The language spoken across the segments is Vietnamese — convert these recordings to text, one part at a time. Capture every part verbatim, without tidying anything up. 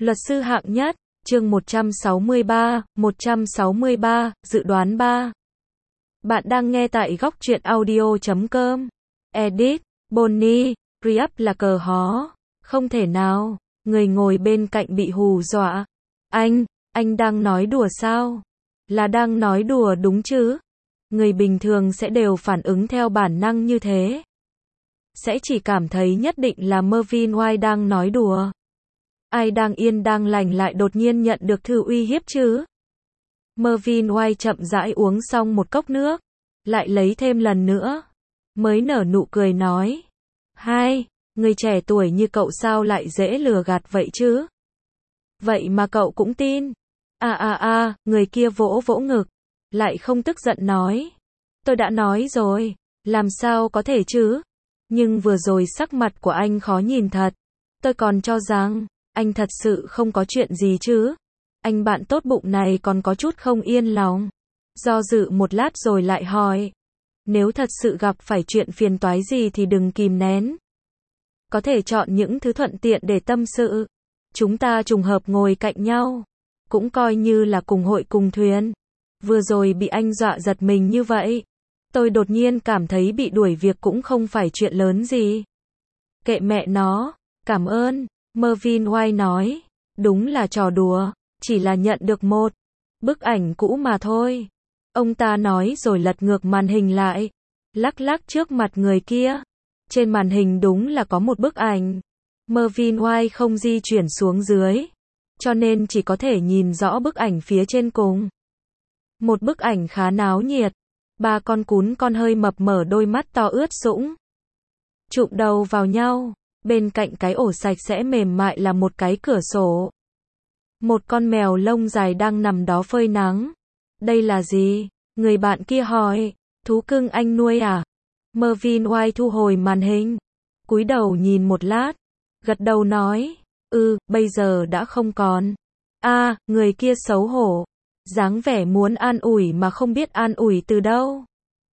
Luật sư hạng nhất, chương một trăm sáu mươi ba, một trăm sáu mươi ba, dự đoán ba. Bạn đang nghe tại góc truyện audio chấm com. Edit, Bonnie, Re-up là cờ hó. Không thể nào, người ngồi bên cạnh bị hù dọa. Anh, anh đang nói đùa sao? Là đang nói đùa đúng chứ? Người bình thường sẽ đều phản ứng theo bản năng như thế. Sẽ chỉ cảm thấy nhất định là Mervyn White đang nói đùa. Ai đang yên đang lành lại đột nhiên nhận được thư uy hiếp chứ? Mervyn White chậm rãi uống xong một cốc nước, lại lấy thêm lần nữa, mới nở nụ cười nói. Hai, người trẻ tuổi như cậu sao lại dễ lừa gạt vậy chứ? Vậy mà cậu cũng tin. À à à, người kia vỗ vỗ ngực, lại không tức giận nói. Tôi đã nói rồi, làm sao có thể chứ? Nhưng vừa rồi sắc mặt của anh khó nhìn thật. Tôi còn cho rằng anh thật sự không có chuyện gì chứ. Anh bạn tốt bụng này còn có chút không yên lòng. Do dự một lát rồi lại hỏi. Nếu thật sự gặp phải chuyện phiền toái gì thì đừng kìm nén. Có thể chọn những thứ thuận tiện để tâm sự. Chúng ta trùng hợp ngồi cạnh nhau. Cũng coi như là cùng hội cùng thuyền. Vừa rồi bị anh dọa giật mình như vậy. Tôi đột nhiên cảm thấy bị đuổi việc cũng không phải chuyện lớn gì. Kệ mẹ nó, cảm ơn. Mervyn White nói, đúng là trò đùa, chỉ là nhận được một bức ảnh cũ mà thôi. Ông ta nói rồi lật ngược màn hình lại, lắc lắc trước mặt người kia. Trên màn hình đúng là có một bức ảnh. Mervyn White không di chuyển xuống dưới, cho nên chỉ có thể nhìn rõ bức ảnh phía trên cùng. Một bức ảnh khá náo nhiệt. Ba con cún con hơi mập mở đôi mắt to ướt sũng, chụm đầu vào nhau. Bên cạnh cái ổ sạch sẽ mềm mại là một cái cửa sổ. Một con mèo lông dài đang nằm đó phơi nắng. Đây là gì? Người bạn kia hỏi. Thú cưng anh nuôi à? Mervyn White thu hồi màn hình, cúi đầu nhìn một lát, gật đầu nói. Ừ, bây giờ đã không còn. A, à, người kia xấu hổ, dáng vẻ muốn an ủi mà không biết an ủi từ đâu.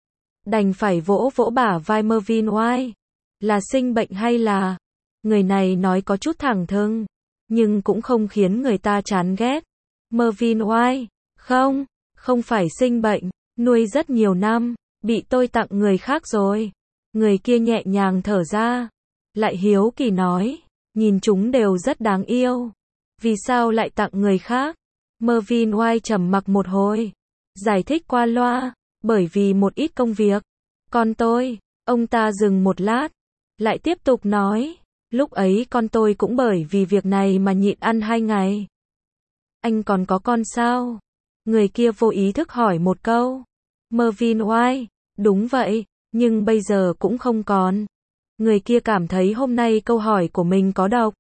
Đành phải vỗ vỗ bả vai Mervyn White. Là sinh bệnh hay là? Người này nói có chút thẳng thừng, nhưng cũng không khiến người ta chán ghét. Mervyn White, không, không phải sinh bệnh, nuôi rất nhiều năm, bị tôi tặng người khác rồi. Người kia nhẹ nhàng thở ra, lại hiếu kỳ nói, nhìn chúng đều rất đáng yêu. Vì sao lại tặng người khác? Mervyn White trầm mặc một hồi, giải thích qua loa, bởi vì một ít công việc. Con tôi, ông ta dừng một lát, lại tiếp tục nói, lúc ấy con tôi cũng bởi vì việc này mà nhịn ăn hai ngày. Anh còn có con sao? Người kia vô ý thức hỏi một câu. Mervyn White, đúng vậy, nhưng bây giờ cũng không còn. Người kia cảm thấy hôm nay câu hỏi của mình có độc.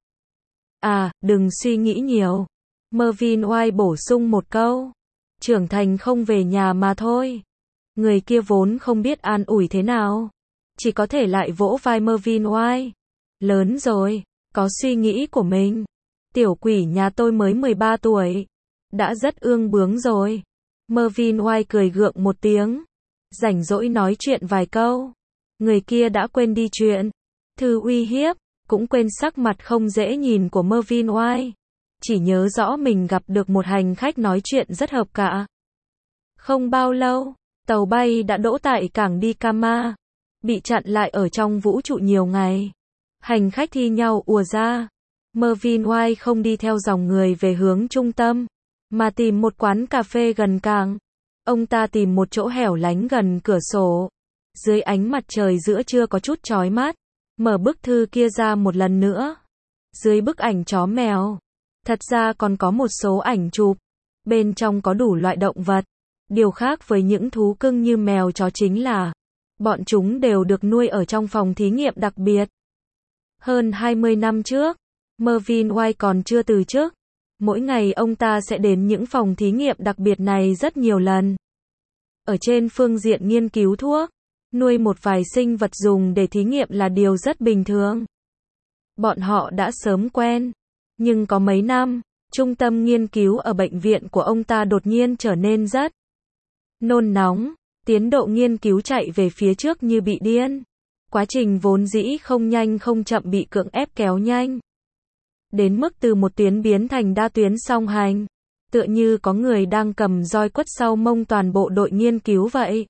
À, đừng suy nghĩ nhiều. Mervyn White bổ sung một câu. Trưởng thành không về nhà mà thôi. Người kia vốn không biết an ủi thế nào, chỉ có thể lại vỗ vai Mervyn White. Lớn rồi, có suy nghĩ của mình. Tiểu quỷ nhà tôi mới mười ba tuổi, đã rất ương bướng rồi. Mervyn White cười gượng một tiếng, rảnh rỗi nói chuyện vài câu. Người kia đã quên đi chuyện thư uy hiếp, cũng quên sắc mặt không dễ nhìn của Mervyn White. Chỉ nhớ rõ mình gặp được một hành khách nói chuyện rất hợp cả. Không bao lâu, tàu bay đã đỗ tại cảng Dikama, bị chặn lại ở trong vũ trụ nhiều ngày. Hành khách thi nhau ùa ra. Mervyn White không đi theo dòng người về hướng trung tâm, mà tìm một quán cà phê gần cảng. Ông ta tìm một chỗ hẻo lánh gần cửa sổ. Dưới ánh mặt trời giữa trưa có chút chói mắt, mở bức thư kia ra một lần nữa. Dưới bức ảnh chó mèo, thật ra còn có một số ảnh chụp. Bên trong có đủ loại động vật. Điều khác với những thú cưng như mèo chó chính là bọn chúng đều được nuôi ở trong phòng thí nghiệm đặc biệt. Hơn hai mươi năm trước, Mervyn White còn chưa từ chức. Mỗi ngày ông ta sẽ đến những phòng thí nghiệm đặc biệt này rất nhiều lần. Ở trên phương diện nghiên cứu thuốc, nuôi một vài sinh vật dùng để thí nghiệm là điều rất bình thường. Bọn họ đã sớm quen. Nhưng có mấy năm, trung tâm nghiên cứu ở bệnh viện của ông ta đột nhiên trở nên rất nôn nóng. Tiến độ nghiên cứu chạy về phía trước như bị điên. Quá trình vốn dĩ không nhanh không chậm bị cưỡng ép kéo nhanh. đến mức từ một tuyến biến thành đa tuyến song hành. Tựa như có người đang cầm roi quất sau mông toàn bộ đội nghiên cứu vậy.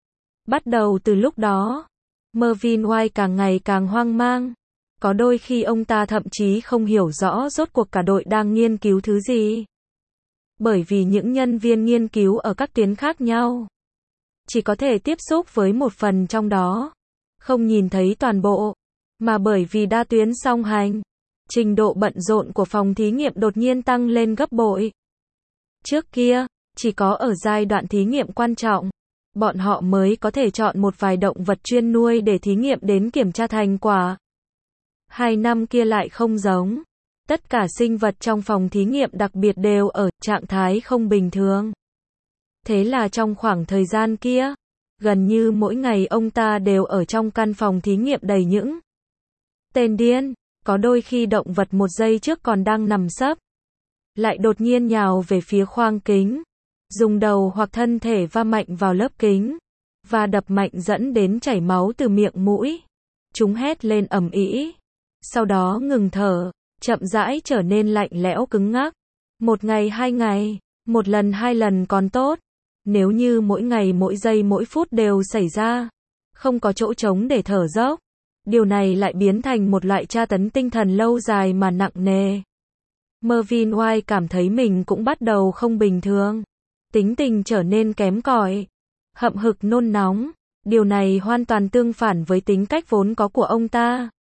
Bắt đầu từ lúc đó, Mervyn White càng ngày càng hoang mang. Có đôi khi ông ta thậm chí không hiểu rõ rốt cuộc cả đội đang nghiên cứu thứ gì. Bởi vì những nhân viên nghiên cứu ở các tuyến khác nhau chỉ có thể tiếp xúc với một phần trong đó, không nhìn thấy toàn bộ. Mà bởi vì đa tuyến song hành, trình độ bận rộn của phòng thí nghiệm đột nhiên tăng lên gấp bội. Trước kia, chỉ có ở giai đoạn thí nghiệm quan trọng, bọn họ mới có thể chọn một vài động vật chuyên nuôi để thí nghiệm đến kiểm tra thành quả. Hai năm kia lại không giống. Tất cả sinh vật trong phòng thí nghiệm đặc biệt đều ở trạng thái không bình thường. Thế là trong khoảng thời gian kia, gần như mỗi ngày ông ta đều ở trong căn phòng thí nghiệm đầy những tên điên. Có đôi khi động vật một giây trước còn đang nằm sấp, lại đột nhiên nhào về phía khoang kính, dùng đầu hoặc thân thể va mạnh vào lớp kính, và đập mạnh dẫn đến chảy máu từ miệng mũi. Chúng hét lên ầm ĩ, sau đó ngừng thở, chậm rãi trở nên lạnh lẽo cứng ngắc. Một ngày hai ngày, một lần hai lần còn tốt. Nếu như mỗi ngày mỗi giây mỗi phút đều xảy ra, không có chỗ trống để thở dốc, điều này lại biến thành một loại tra tấn tinh thần lâu dài mà nặng nề. Mervyn White cảm thấy mình cũng bắt đầu không bình thường. Tính tình trở nên kém cỏi, hậm hực nôn nóng. Điều này hoàn toàn tương phản với tính cách vốn có của ông ta.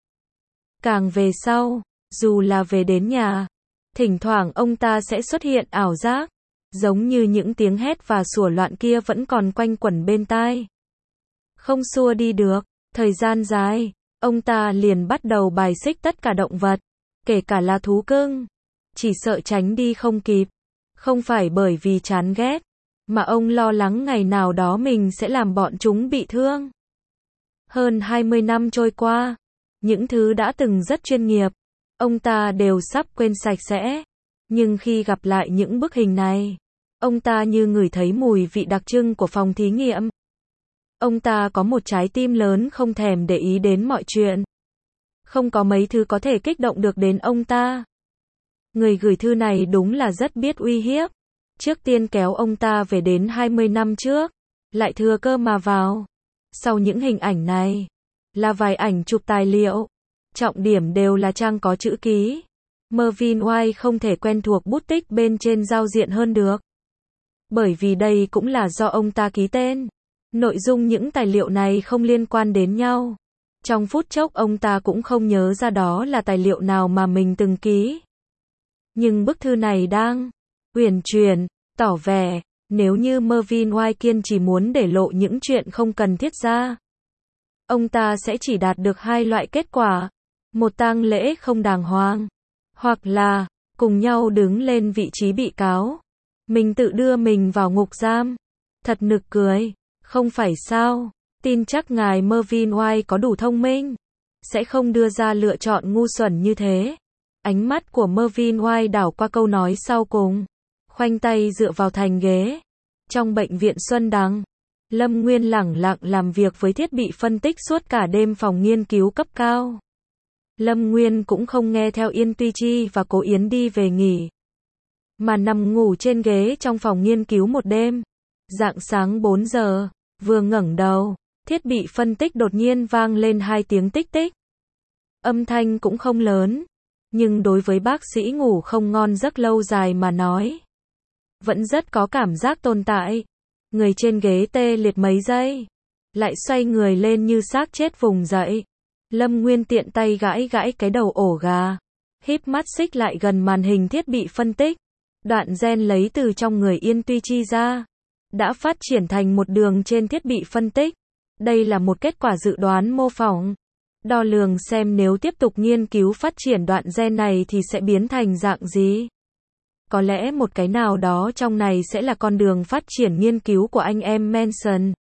Càng về sau, dù là về đến nhà, thỉnh thoảng ông ta sẽ xuất hiện ảo giác, giống như những tiếng hét và sủa loạn kia vẫn còn quanh quẩn bên tai. Không xua đi được, thời gian dài, ông ta liền bắt đầu bài xích tất cả động vật, kể cả là thú cưng. Chỉ sợ tránh đi không kịp. Không phải bởi vì chán ghét, mà ông lo lắng ngày nào đó mình sẽ làm bọn chúng bị thương. Hơn hai mươi năm trôi qua, những thứ đã từng rất chuyên nghiệp, ông ta đều sắp quên sạch sẽ. Nhưng khi gặp lại những bức hình này, ông ta như ngửi thấy mùi vị đặc trưng của phòng thí nghiệm. Ông ta có một trái tim lớn không thèm để ý đến mọi chuyện. Không có mấy thứ có thể kích động được đến ông ta. Người gửi thư này đúng là rất biết uy hiếp. Trước tiên kéo ông ta về đến hai mươi năm trước, lại thừa cơ mà vào. Sau những hình ảnh này, là vài ảnh chụp tài liệu. Trọng điểm đều là trang có chữ ký. Mervyn White không thể quen thuộc bút tích bên trên giao diện hơn được. Bởi vì đây cũng là do ông ta ký tên. Nội dung những tài liệu này không liên quan đến nhau. Trong phút chốc ông ta cũng không nhớ ra đó là tài liệu nào mà mình từng ký. Nhưng bức thư này đang uyển chuyển, tỏ vẻ, nếu như Mervyn White kiên trì muốn để lộ những chuyện không cần thiết ra, ông ta sẽ chỉ đạt được hai loại kết quả. Một tang lễ không đàng hoàng, hoặc là cùng nhau đứng lên vị trí bị cáo. Mình tự đưa mình vào ngục giam. Thật nực cười, không phải sao? Tin chắc ngài Mervyn White có đủ thông minh, sẽ không đưa ra lựa chọn ngu xuẩn như thế. Ánh mắt của Mervyn White đảo qua câu nói sau cùng, khoanh tay dựa vào thành ghế. Trong bệnh viện Xuân Đằng, Lâm Nguyên lẳng lặng làm việc với thiết bị phân tích suốt cả đêm phòng nghiên cứu cấp cao. Lâm Nguyên cũng không nghe theo Yên Tuy Chi và Cố Yến đi về nghỉ, mà nằm ngủ trên ghế trong phòng nghiên cứu một đêm. Rạng sáng bốn giờ, vừa ngẩng đầu, thiết bị phân tích đột nhiên vang lên hai tiếng tích tích. Âm thanh cũng không lớn, nhưng đối với bác sĩ ngủ không ngon giấc lâu dài mà nói, vẫn rất có cảm giác tồn tại. Người trên ghế tê liệt mấy giây, lại xoay người lên như xác chết vùng dậy. Lâm Nguyên tiện tay gãi gãi cái đầu ổ gà, híp mắt xích lại gần màn hình thiết bị phân tích. Đoạn gen lấy từ trong người Yên Tuy Chi ra, đã phát triển thành một đường trên thiết bị phân tích. Đây là một kết quả dự đoán mô phỏng, đo lường xem nếu tiếp tục nghiên cứu phát triển đoạn gen này thì sẽ biến thành dạng gì. Có lẽ một cái nào đó trong này sẽ là con đường phát triển nghiên cứu của anh em Manson.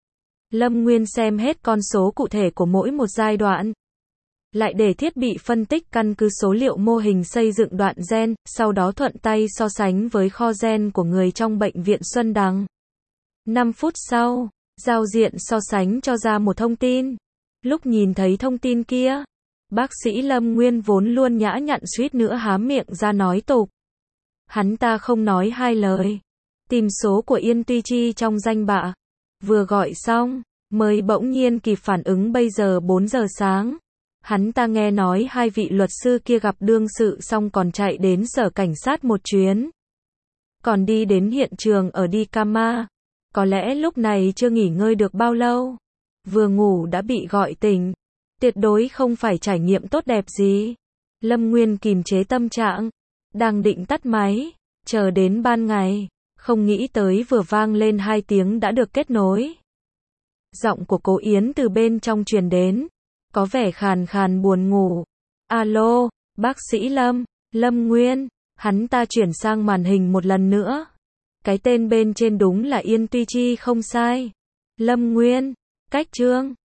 Lâm Nguyên xem hết con số cụ thể của mỗi một giai đoạn, lại để thiết bị phân tích căn cứ số liệu mô hình xây dựng đoạn gen, sau đó thuận tay so sánh với kho gen của người trong bệnh viện Xuân Đằng. năm phút sau, giao diện so sánh cho ra một thông tin. Lúc nhìn thấy thông tin kia, Bác sĩ Lâm Nguyên vốn luôn nhã nhặn suýt nữa há miệng ra nói tục. Hắn ta không nói hai lời. Tìm số của Yên Tuy Chi trong danh bạ. Vừa gọi xong, mới bỗng nhiên kịp phản ứng bây giờ bốn giờ sáng. Hắn ta nghe nói hai vị luật sư kia gặp đương sự xong còn chạy đến sở cảnh sát một chuyến. Còn đi đến hiện trường ở Dikama. Có lẽ lúc này chưa nghỉ ngơi được bao lâu. Vừa ngủ đã bị gọi tỉnh. Tuyệt đối không phải trải nghiệm tốt đẹp gì. Lâm Nguyên kìm chế tâm trạng. Đang định tắt máy. Chờ đến ban ngày. Không nghĩ tới vừa vang lên hai tiếng đã được kết nối. Giọng của cô Yến từ bên trong truyền đến. Có vẻ khàn khàn buồn ngủ. Alo, bác sĩ Lâm, Lâm Nguyên. Hắn ta chuyển sang màn hình một lần nữa. Cái tên bên trên đúng là Yên Tuy Chi không sai. Lâm Nguyên, cách Trương.